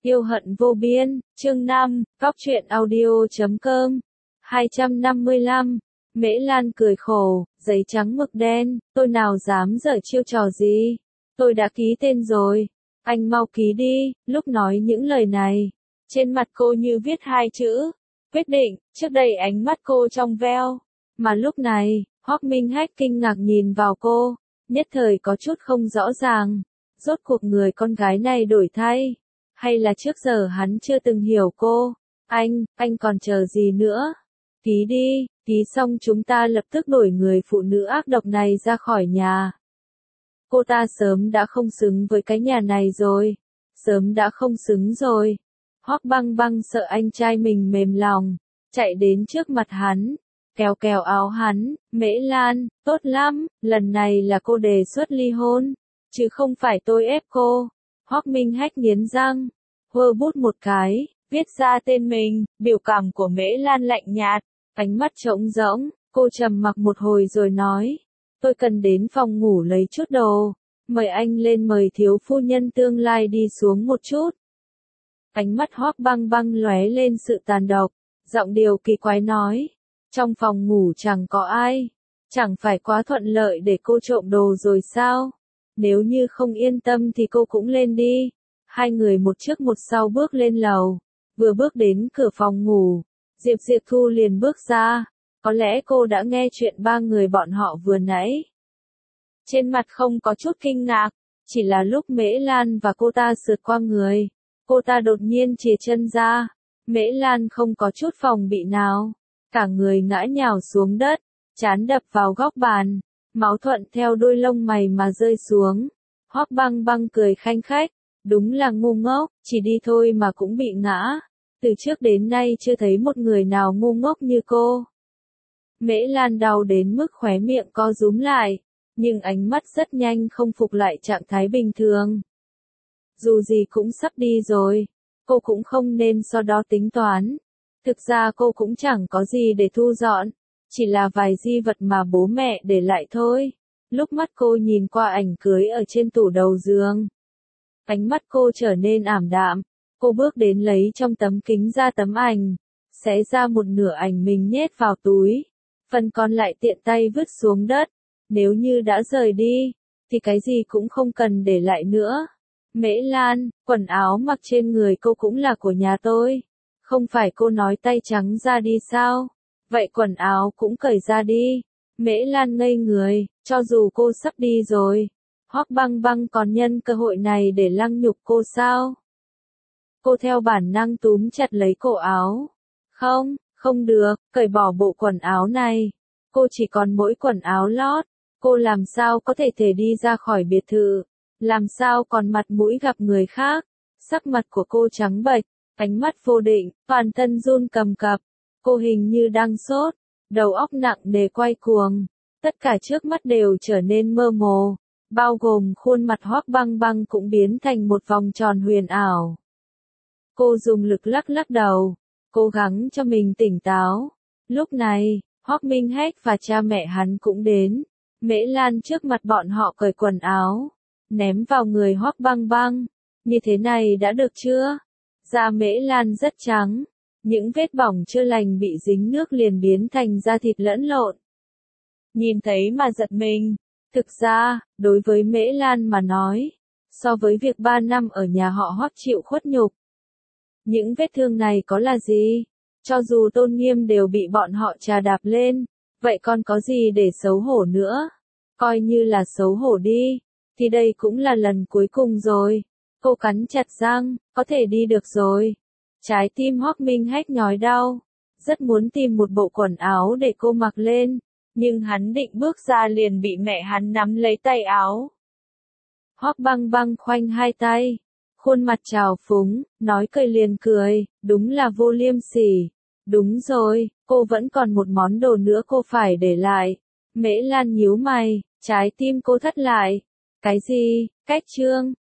Yêu hận vô biên, chương 5, Cóc truyện audio.com 255. Mễ Lan cười khổ, giấy trắng mực đen, tôi nào dám giở chiêu trò gì. Tôi đã ký tên rồi. Anh mau ký đi. Lúc nói những lời này, trên mặt cô như viết hai chữ quyết định. Trước đây ánh mắt cô trong veo, mà lúc này, Hoắc Minh Hách kinh ngạc nhìn vào cô, nhất thời có chút không rõ ràng. Rốt cuộc người con gái này đổi thay, hay là trước giờ hắn chưa từng hiểu cô? Anh còn chờ gì nữa? Ký đi, ký xong chúng ta lập tức đuổi người phụ nữ ác độc này ra khỏi nhà. Cô ta sớm đã không xứng với cái nhà này rồi. Sớm đã không xứng rồi. Hoắc Băng Băng sợ anh trai mình mềm lòng, chạy đến trước mặt hắn, kéo kéo áo hắn. Mễ Lan, tốt lắm, lần này là cô đề xuất ly hôn, chứ không phải tôi ép cô. Hoắc Minh Hách nghiến răng, hơ bút một cái, viết ra tên mình. Biểu cảm của Mễ Lan lạnh nhạt, ánh mắt trống rỗng. Cô trầm mặc một hồi rồi nói, tôi cần đến phòng ngủ lấy chút đồ, mời anh lên mời thiếu phu nhân tương lai đi xuống một chút. Ánh mắt Hoắc Băng Băng lóe lên sự tàn độc, giọng điệu kỳ quái nói, trong phòng ngủ chẳng có ai, chẳng phải quá thuận lợi để cô trộm đồ rồi sao? Nếu như không yên tâm thì cô cũng lên đi. Hai người một trước một sau bước lên lầu, vừa bước đến cửa phòng ngủ, Diệp Diệp Thu liền bước ra. Có lẽ cô đã nghe chuyện ba người bọn họ vừa nãy. Trên mặt không có chút kinh ngạc, chỉ là lúc Mễ Lan và cô ta sượt qua người, cô ta đột nhiên chìa chân ra. Mễ Lan không có chút phòng bị nào, cả người ngã nhào xuống đất, trán đập vào góc bàn, máu thuận theo đôi lông mày mà rơi xuống. Hoắc Băng Băng cười khanh khách, đúng là ngu ngốc, chỉ đi thôi mà cũng bị ngã. Từ trước đến nay chưa thấy một người nào ngu ngốc như cô. Mễ Lan đau đến mức khóe miệng co rúm lại, nhưng ánh mắt rất nhanh không phục lại trạng thái bình thường. Dù gì cũng sắp đi rồi, cô cũng không nên sau đó tính toán. Thực ra cô cũng chẳng có gì để thu dọn, chỉ là vài di vật mà bố mẹ để lại thôi. Lúc mắt cô nhìn qua ảnh cưới ở trên tủ đầu giường, ánh mắt cô trở nên ảm đạm. Cô bước đến lấy trong tấm kính ra tấm ảnh, xé ra một nửa ảnh mình nhét vào túi, phần còn lại tiện tay vứt xuống đất. Nếu như đã rời đi, thì cái gì cũng không cần để lại nữa. Mễ Lan, quần áo mặc trên người cô cũng là của nhà tôi. Không phải cô nói tay trắng ra đi sao? Vậy quần áo cũng cởi ra đi. Mễ Lan ngây người, cho dù cô sắp đi rồi, Hoắc Băng Băng còn nhân cơ hội này để lăng nhục cô sao? Cô theo bản năng túm chặt lấy cổ áo. Không được, cởi bỏ bộ quần áo này. Cô chỉ còn mỗi quần áo lót. Cô làm sao có thể đi ra khỏi biệt thự? Làm sao còn mặt mũi gặp người khác? Sắc mặt của cô trắng bệch, ánh mắt vô định, toàn thân run cầm cập. Cô hình như đang sốt, đầu óc nặng nề quay cuồng. Tất cả trước mắt đều trở nên mơ hồ, bao gồm khuôn mặt Hoắc Băng Băng cũng biến thành một vòng tròn huyền ảo. Cô dùng lực lắc lắc đầu, cố gắng cho mình tỉnh táo. Lúc này, Hoắc Minh Hách và cha mẹ hắn cũng đến. Mễ Lan trước mặt bọn họ cởi quần áo, ném vào người Hoắc Băng Băng. Như thế này đã được chưa? Da Mễ Lan rất trắng, những vết bỏng chưa lành bị dính nước liền biến thành da thịt lẫn lộn. Nhìn thấy mà giật mình. Thực ra, đối với Mễ Lan mà nói, so với việc 3 năm ở nhà họ Hoắc chịu khuất nhục, những vết thương này có là gì? Cho dù tôn nghiêm đều bị bọn họ trà đạp lên, vậy còn có gì để xấu hổ nữa? Coi như là xấu hổ đi, thì đây cũng là lần cuối cùng rồi. Cô cắn chặt răng, có thể đi được rồi. Trái tim Hoắc Minh Hách nhói đau, rất muốn tìm một bộ quần áo để cô mặc lên, nhưng hắn định bước ra liền bị mẹ hắn nắm lấy tay áo. Hoắc Băng Băng khoanh hai tay, khuôn mặt trào phúng, nói cười liền cười, đúng là vô liêm sỉ. Đúng rồi, cô vẫn còn một món đồ nữa cô phải để lại. Mễ Lan nhíu mày, trái tim cô thắt lại. Cái gì? Cách trương?